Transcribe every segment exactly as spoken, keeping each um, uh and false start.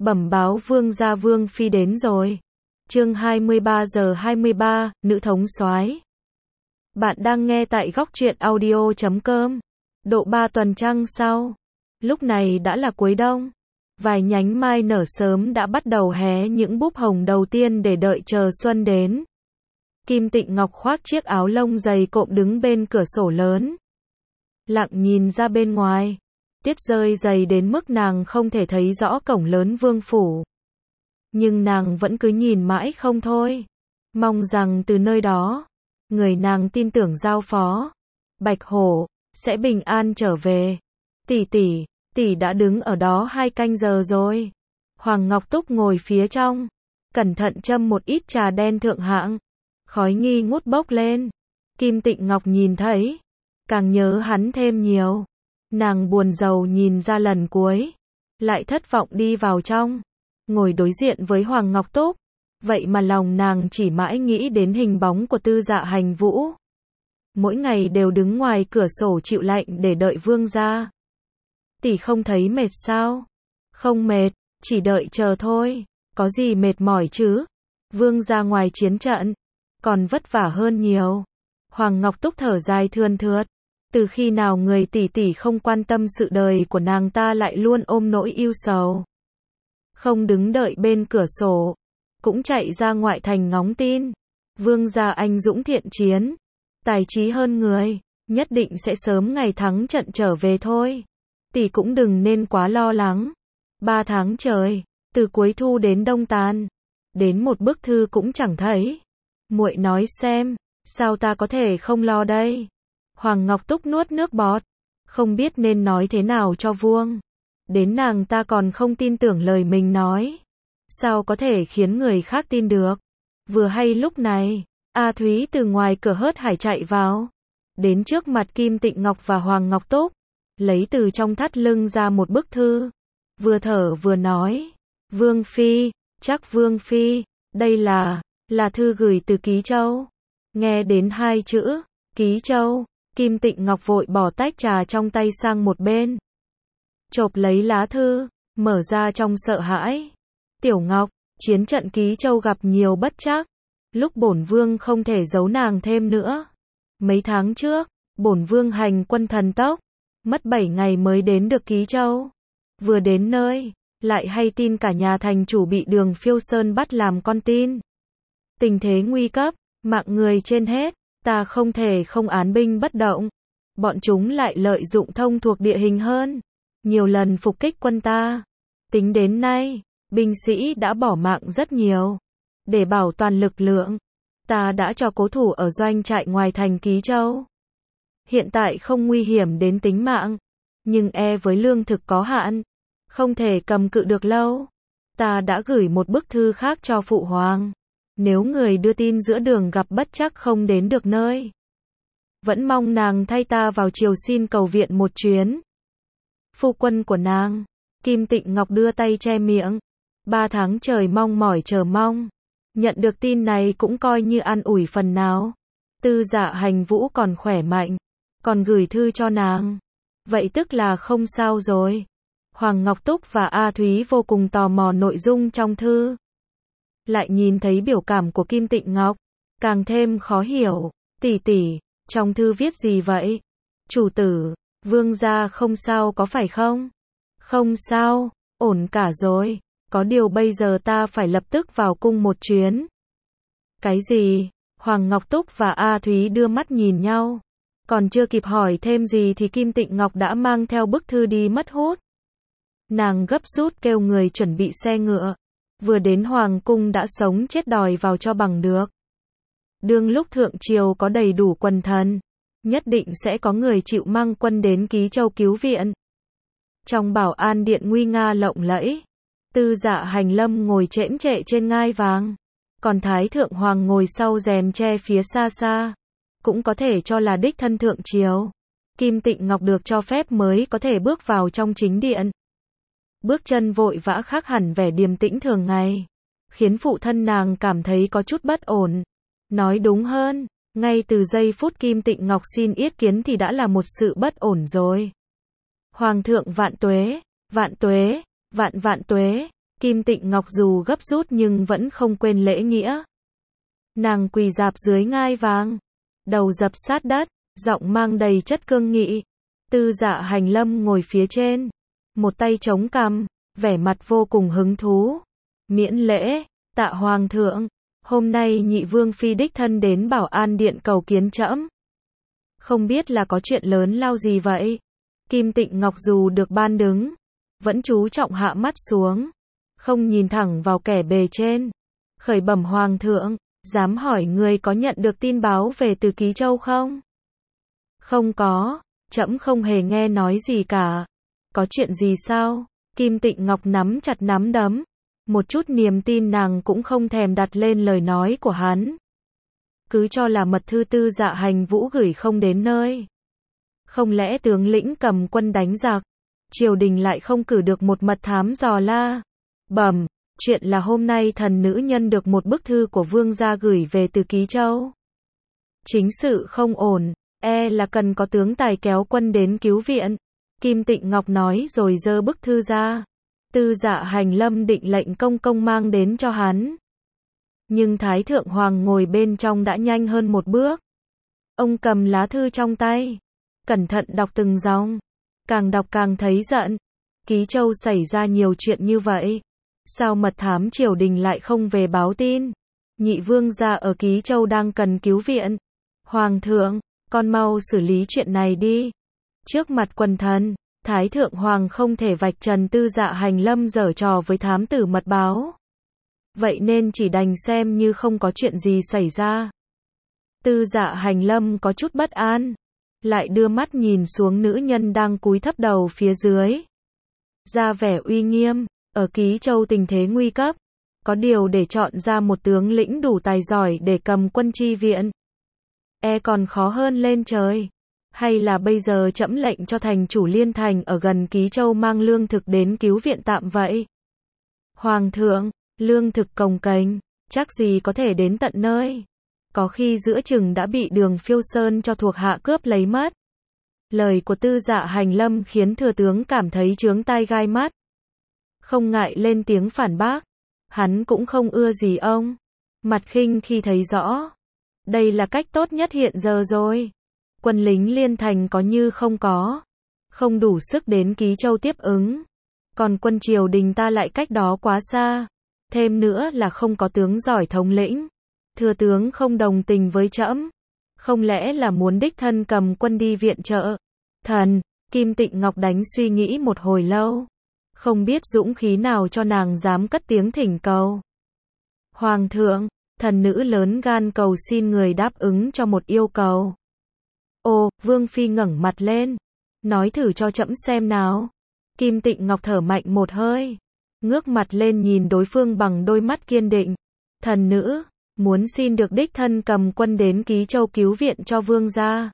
Bẩm báo vương gia vương phi đến rồi. Chương hai mươi ba giờ hai mươi ba, nữ thống soái. Bạn đang nghe tại góc truyện audio chấm com. Độ ba tuần trăng sau. Lúc này đã là cuối đông. Vài nhánh mai nở sớm đã bắt đầu hé những búp hồng đầu tiên để đợi chờ xuân đến. Kim Tịnh Ngọc khoác chiếc áo lông dày cộm đứng bên cửa sổ lớn. Lặng nhìn ra bên ngoài. Tuyết rơi dày đến mức nàng không thể thấy rõ cổng lớn vương phủ. Nhưng nàng vẫn cứ nhìn mãi không thôi. Mong rằng từ nơi đó, người nàng tin tưởng giao phó, Bạch Hổ, sẽ bình an trở về. Tỷ tỷ, tỷ đã đứng ở đó hai canh giờ rồi. Hoàng Ngọc Túc ngồi phía trong, cẩn thận châm một ít trà đen thượng hạng. Khói nghi ngút bốc lên. Kim Tịnh Ngọc nhìn thấy, càng nhớ hắn thêm nhiều. Nàng buồn rầu nhìn ra lần cuối, lại thất vọng đi vào trong, ngồi đối diện với Hoàng Ngọc Túc. Vậy mà lòng nàng chỉ mãi nghĩ đến hình bóng của Tư Dạ Hành Vũ. Mỗi ngày đều đứng ngoài cửa sổ chịu lạnh để đợi vương gia. Tỷ không thấy mệt sao? Không mệt, chỉ đợi chờ thôi, có gì mệt mỏi chứ? Vương gia ngoài chiến trận, còn vất vả hơn nhiều. Hoàng Ngọc Túc thở dài thườn thượt. Từ khi nào người tỷ tỷ không quan tâm sự đời của nàng ta lại luôn ôm nỗi ưu sầu. Không đứng đợi bên cửa sổ, cũng chạy ra ngoại thành ngóng tin. Vương gia anh dũng thiện chiến, tài trí hơn người, nhất định sẽ sớm ngày thắng trận trở về thôi. Tỷ cũng đừng nên quá lo lắng. Ba tháng trời, từ cuối thu đến đông tàn, đến một bức thư cũng chẳng thấy. Muội nói xem, sao ta có thể không lo đây? Hoàng Ngọc Túc nuốt nước bọt, không biết nên nói thế nào cho vuông. Đến nàng ta còn không tin tưởng lời mình nói. Sao có thể khiến người khác tin được? Vừa hay lúc này, A Thúy từ ngoài cửa hớt hải chạy vào. Đến trước mặt Kim Tịnh Ngọc và Hoàng Ngọc Túc, lấy từ trong thắt lưng ra một bức thư. Vừa thở vừa nói, Vương Phi, chắc Vương Phi, đây là, là thư gửi từ Ký Châu. Nghe đến hai chữ, Ký Châu, Kim Tịnh Ngọc vội bỏ tách trà trong tay sang một bên. Chộp lấy lá thư, mở ra trong sợ hãi. Tiểu Ngọc, chiến trận Ký Châu gặp nhiều bất trắc. Lúc bổn vương không thể giấu nàng thêm nữa. Mấy tháng trước, bổn vương hành quân thần tốc, mất bảy ngày mới đến được Ký Châu. Vừa đến nơi, lại hay tin cả nhà thành chủ bị Đường Phiêu Sơn bắt làm con tin. Tình thế nguy cấp, mạng người trên hết. Ta không thể không án binh bất động. Bọn chúng lại lợi dụng thông thuộc địa hình hơn. Nhiều lần phục kích quân ta. Tính đến nay, binh sĩ đã bỏ mạng rất nhiều. Để bảo toàn lực lượng, ta đã cho cố thủ ở doanh trại ngoài thành Ký Châu. Hiện tại không nguy hiểm đến tính mạng. Nhưng e với lương thực có hạn, không thể cầm cự được lâu. Ta đã gửi một bức thư khác cho Phụ Hoàng. Nếu người đưa tin giữa đường gặp bất trắc không đến được nơi, vẫn mong nàng thay ta vào triều xin cầu viện một chuyến. Phu quân của nàng, Kim Tịnh Ngọc đưa tay che miệng. Ba tháng trời mong mỏi chờ mong. Nhận được tin này cũng coi như an ủi phần nào. Tư Dạ Hành Vũ còn khỏe mạnh, còn gửi thư cho nàng. Vậy tức là không sao rồi. Hoàng Ngọc Túc và A Thúy vô cùng tò mò nội dung trong thư. Lại nhìn thấy biểu cảm của Kim Tịnh Ngọc, càng thêm khó hiểu. Tỷ tỷ, trong thư viết gì vậy? Chủ tử, vương gia không sao có phải không? Không sao, ổn cả rồi. Có điều bây giờ ta phải lập tức vào cung một chuyến. Cái gì? Hoàng Ngọc Túc và A Thúy đưa mắt nhìn nhau. Còn chưa kịp hỏi thêm gì thì Kim Tịnh Ngọc đã mang theo bức thư đi mất hút. Nàng gấp rút kêu người chuẩn bị xe ngựa. Vừa đến Hoàng cung đã sống chết đòi vào cho bằng được. Đương lúc thượng triều có đầy đủ quần thần, nhất định sẽ có người chịu mang quân đến Ký Châu cứu viện. Trong bảo an điện nguy nga lộng lẫy, Tư Dạ Hành Lâm ngồi chễm chệ trên ngai vàng, còn Thái Thượng Hoàng ngồi sau rèm tre phía xa xa, cũng có thể cho là đích thân thượng triều. Kim Tịnh Ngọc được cho phép mới có thể bước vào trong chính điện. Bước chân vội vã khác hẳn vẻ điềm tĩnh thường ngày, khiến phụ thân nàng cảm thấy có chút bất ổn. Nói đúng hơn, ngay từ giây phút Kim Tịnh Ngọc xin yết kiến thì đã là một sự bất ổn rồi. Hoàng thượng vạn tuế, vạn tuế, vạn vạn tuế. Kim Tịnh Ngọc dù gấp rút nhưng vẫn không quên lễ nghĩa. Nàng quỳ rạp dưới ngai vàng, đầu dập sát đất, giọng mang đầy chất cương nghị. Tư Dạ Hành Lâm ngồi phía trên, một tay chống cằm, vẻ mặt vô cùng hứng thú. Miễn lễ, tạ hoàng thượng, hôm nay nhị vương phi đích thân đến Bảo An Điện cầu kiến trẫm. Không biết là có chuyện lớn lao gì vậy? Kim Tịnh Ngọc dù được ban đứng, vẫn chú trọng hạ mắt xuống, không nhìn thẳng vào kẻ bề trên. Khởi bẩm hoàng thượng, dám hỏi người có nhận được tin báo về từ Ký Châu không? Không có, trẫm không hề nghe nói gì cả. Có chuyện gì sao? Kim Tịnh Ngọc nắm chặt nắm đấm, một chút niềm tin nàng cũng không thèm đặt lên lời nói của hắn. Cứ cho là mật thư Tư Dạ Hành Vũ gửi không đến nơi. Không lẽ tướng lĩnh cầm quân đánh giặc, triều đình lại không cử được một mật thám dò la? Bẩm, chuyện là hôm nay thần nữ nhân được một bức thư của vương gia gửi về từ Ký Châu. Chính sự không ổn, e là cần có tướng tài kéo quân đến cứu viện. Kim Tịnh Ngọc nói rồi giơ bức thư ra. Tư Dạ Hành Lâm định lệnh công công mang đến cho hắn. Nhưng Thái Thượng Hoàng ngồi bên trong đã nhanh hơn một bước. Ông cầm lá thư trong tay, cẩn thận đọc từng dòng. Càng đọc càng thấy giận. Ký Châu xảy ra nhiều chuyện như vậy, sao mật thám triều đình lại không về báo tin? Nhị vương gia ở Ký Châu đang cần cứu viện. Hoàng thượng, con mau xử lý chuyện này đi. Trước mặt quần thần, Thái Thượng Hoàng không thể vạch trần Tư Dạ Hành Lâm giở trò với thám tử mật báo. Vậy nên chỉ đành xem như không có chuyện gì xảy ra. Tư Dạ Hành Lâm có chút bất an, lại đưa mắt nhìn xuống nữ nhân đang cúi thấp đầu phía dưới. Ra vẻ uy nghiêm, ở Ký Châu tình thế nguy cấp, có điều để chọn ra một tướng lĩnh đủ tài giỏi để cầm quân chi viện, e còn khó hơn lên trời. Hay là bây giờ trẫm lệnh cho thành chủ Liên Thành ở gần Ký Châu mang lương thực đến cứu viện tạm vậy? Hoàng thượng, lương thực cồng kềnh, chắc gì có thể đến tận nơi. Có khi giữa chừng đã bị Đường Phiêu Sơn cho thuộc hạ cướp lấy mất. Lời của Tư Dạ Hành Lâm khiến thừa tướng cảm thấy chướng tai gai mắt. Không ngại lên tiếng phản bác. Hắn cũng không ưa gì ông. Mặt khinh khi thấy rõ. Đây là cách tốt nhất hiện giờ rồi. Quân lính Liên Thành có như không có. Không đủ sức đến Ký Châu tiếp ứng. Còn quân triều đình ta lại cách đó quá xa. Thêm nữa là không có tướng giỏi thống lĩnh. Thừa tướng không đồng tình với trẫm. Không lẽ là muốn đích thân cầm quân đi viện trợ? Thần, Kim Tịnh Ngọc đánh suy nghĩ một hồi lâu. Không biết dũng khí nào cho nàng dám cất tiếng thỉnh cầu. Hoàng thượng, thần nữ lớn gan cầu xin người đáp ứng cho một yêu cầu. Ồ, Vương Phi ngẩng mặt lên. Nói thử cho trẫm xem nào. Kim Tịnh Ngọc thở mạnh một hơi. Ngước mặt lên nhìn đối phương bằng đôi mắt kiên định. Thần nữ, muốn xin được đích thân cầm quân đến Ký Châu cứu viện cho vương gia.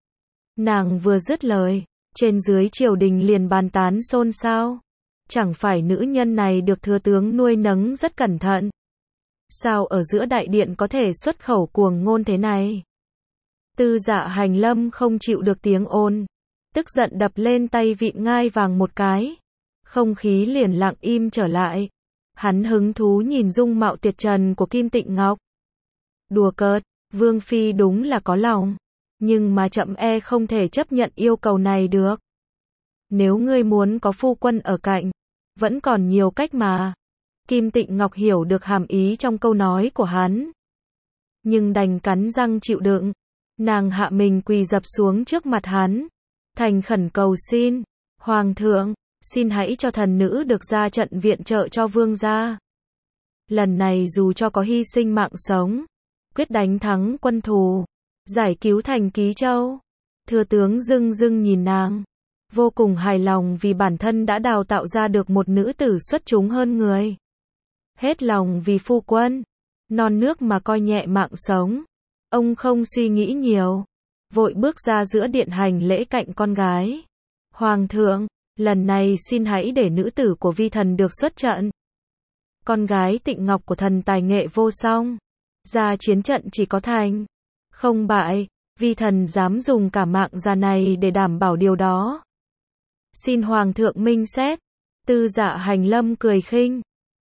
Nàng vừa dứt lời, trên dưới triều đình liền bàn tán xôn xao. Chẳng phải nữ nhân này được thừa tướng nuôi nấng rất cẩn thận. Sao ở giữa đại điện có thể xuất khẩu cuồng ngôn thế này? Tư Dạ Hành Lâm không chịu được tiếng ồn, tức giận đập lên tay vịn ngai vàng một cái. Không khí liền lặng im trở lại. Hắn hứng thú nhìn dung mạo tuyệt trần của Kim Tịnh Ngọc. Đùa cợt, Vương Phi đúng là có lòng. Nhưng mà trẫm e không thể chấp nhận yêu cầu này được. Nếu ngươi muốn có phu quân ở cạnh, vẫn còn nhiều cách mà. Kim Tịnh Ngọc hiểu được hàm ý trong câu nói của hắn. Nhưng đành cắn răng chịu đựng. Nàng hạ mình quỳ dập xuống trước mặt hắn. Thành khẩn cầu xin. Hoàng thượng, xin hãy cho thần nữ được ra trận viện trợ cho vương gia. Lần này dù cho có hy sinh mạng sống, quyết đánh thắng quân thù, giải cứu thành Ký Châu. Thừa tướng dưng dưng nhìn nàng, vô cùng hài lòng vì bản thân đã đào tạo ra được một nữ tử xuất chúng hơn người. Hết lòng vì phu quân, non nước mà coi nhẹ mạng sống. Ông không suy nghĩ nhiều, vội bước ra giữa điện hành lễ cạnh con gái. Hoàng thượng, lần này xin hãy để nữ tử của vi thần được xuất trận. Con gái Tịnh Ngọc của thần tài nghệ vô song, ra chiến trận chỉ có thành, không bại. Vi thần dám dùng cả mạng già này để đảm bảo điều đó. Xin Hoàng thượng minh xét. Tư Dạ Hành Lâm cười khinh.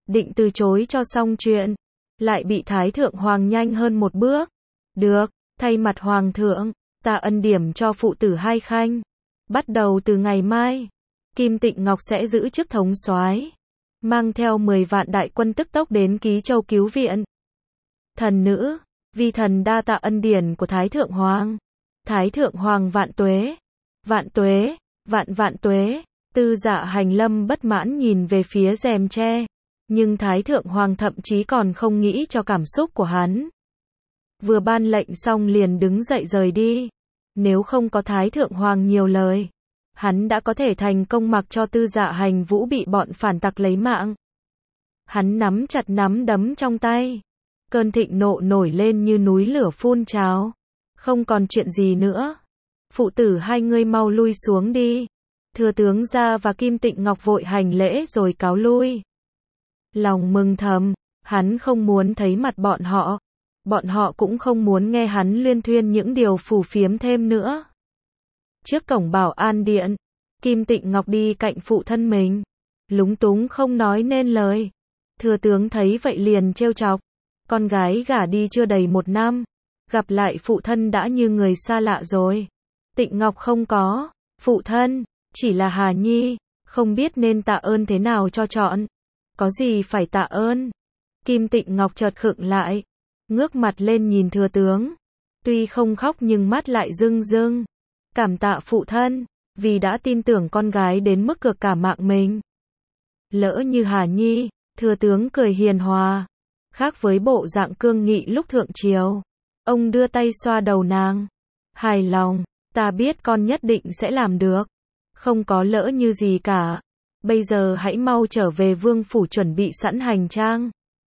định từ chối cho xong chuyện, lại bị Thái Thượng Hoàng nhanh hơn một bước. Được, thay mặt Hoàng thượng, ta ân điểm cho phụ tử hai khanh. Bắt đầu từ ngày mai, Kim Tịnh Ngọc sẽ giữ chức thống soái, mang theo mười vạn đại quân tức tốc đến Ký Châu cứu viện. Thần nữ, vi thần đa tạ ân điển của Thái Thượng Hoàng. Thái Thượng Hoàng vạn tuế, vạn tuế, vạn vạn tuế. Tư Dạ Hành Lâm bất mãn nhìn về phía rèm tre, nhưng Thái Thượng Hoàng thậm chí còn không nghĩ cho cảm xúc của hắn. Vừa ban lệnh xong liền đứng dậy rời đi. Nếu không có Thái Thượng Hoàng nhiều lời, hắn đã có thể thành công mặc cho Tư Dạ Hành Vũ bị bọn phản tặc lấy mạng. Hắn nắm chặt nắm đấm trong tay, cơn thịnh nộ nổi lên như núi lửa phun trào. Không còn chuyện gì nữa, phụ tử hai ngươi mau lui xuống đi. Thừa tướng gia và Kim Tịnh Ngọc vội hành lễ rồi cáo lui. Lòng mừng thầm, hắn không muốn thấy mặt bọn họ. Bọn họ cũng không muốn nghe hắn luyên thuyên những điều phù phiếm thêm nữa. Trước cổng Bảo An Điện, Kim Tịnh Ngọc đi cạnh phụ thân mình, lúng túng không nói nên lời. Thừa tướng thấy vậy liền trêu chọc, con gái gả đi chưa đầy một năm, gặp lại phụ thân đã như người xa lạ rồi. Tịnh Ngọc không có, phụ thân, chỉ là Hà Nhi, không biết nên tạ ơn thế nào cho chọn. Có gì phải tạ ơn? Kim Tịnh Ngọc chợt khựng lại, ngước mặt lên nhìn thừa tướng. Tuy không khóc nhưng mắt lại rưng rưng. Cảm tạ phụ thân, vì đã tin tưởng con gái đến mức cược cả mạng mình. Lỡ như Hà Nhi, thừa tướng cười hiền hòa, khác với bộ dạng cương nghị lúc thượng triều. Ông đưa tay xoa đầu nàng. Hài lòng, ta biết con nhất định sẽ làm được. Không có lỡ như gì cả. Bây giờ hãy mau trở về vương phủ chuẩn bị sẵn hành trang.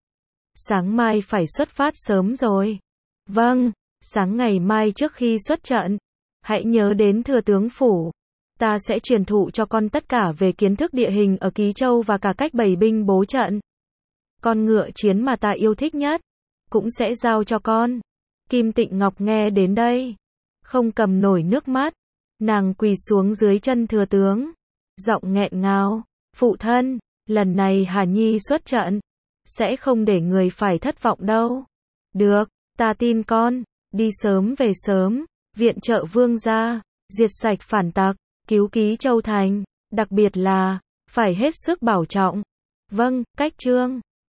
Sáng mai phải xuất phát sớm rồi. Vâng, sáng ngày mai trước khi xuất trận, hãy nhớ đến thừa tướng phủ. Ta sẽ truyền thụ cho con tất cả về kiến thức địa hình ở Ký Châu và cả cách bày binh bố trận. Con ngựa chiến mà ta yêu thích nhất, cũng sẽ giao cho con. Kim Tịnh Ngọc nghe đến đây, không cầm nổi nước mắt. Nàng quỳ xuống dưới chân thừa tướng, giọng nghẹn ngào. Phụ thân, lần này Hà Nhi xuất trận, sẽ không để người phải thất vọng đâu. Được, ta tin con, đi sớm về sớm, viện trợ vương gia, diệt sạch phản tặc, cứu Ký Châu thành, đặc biệt là, phải hết sức bảo trọng. Vâng, cách trương.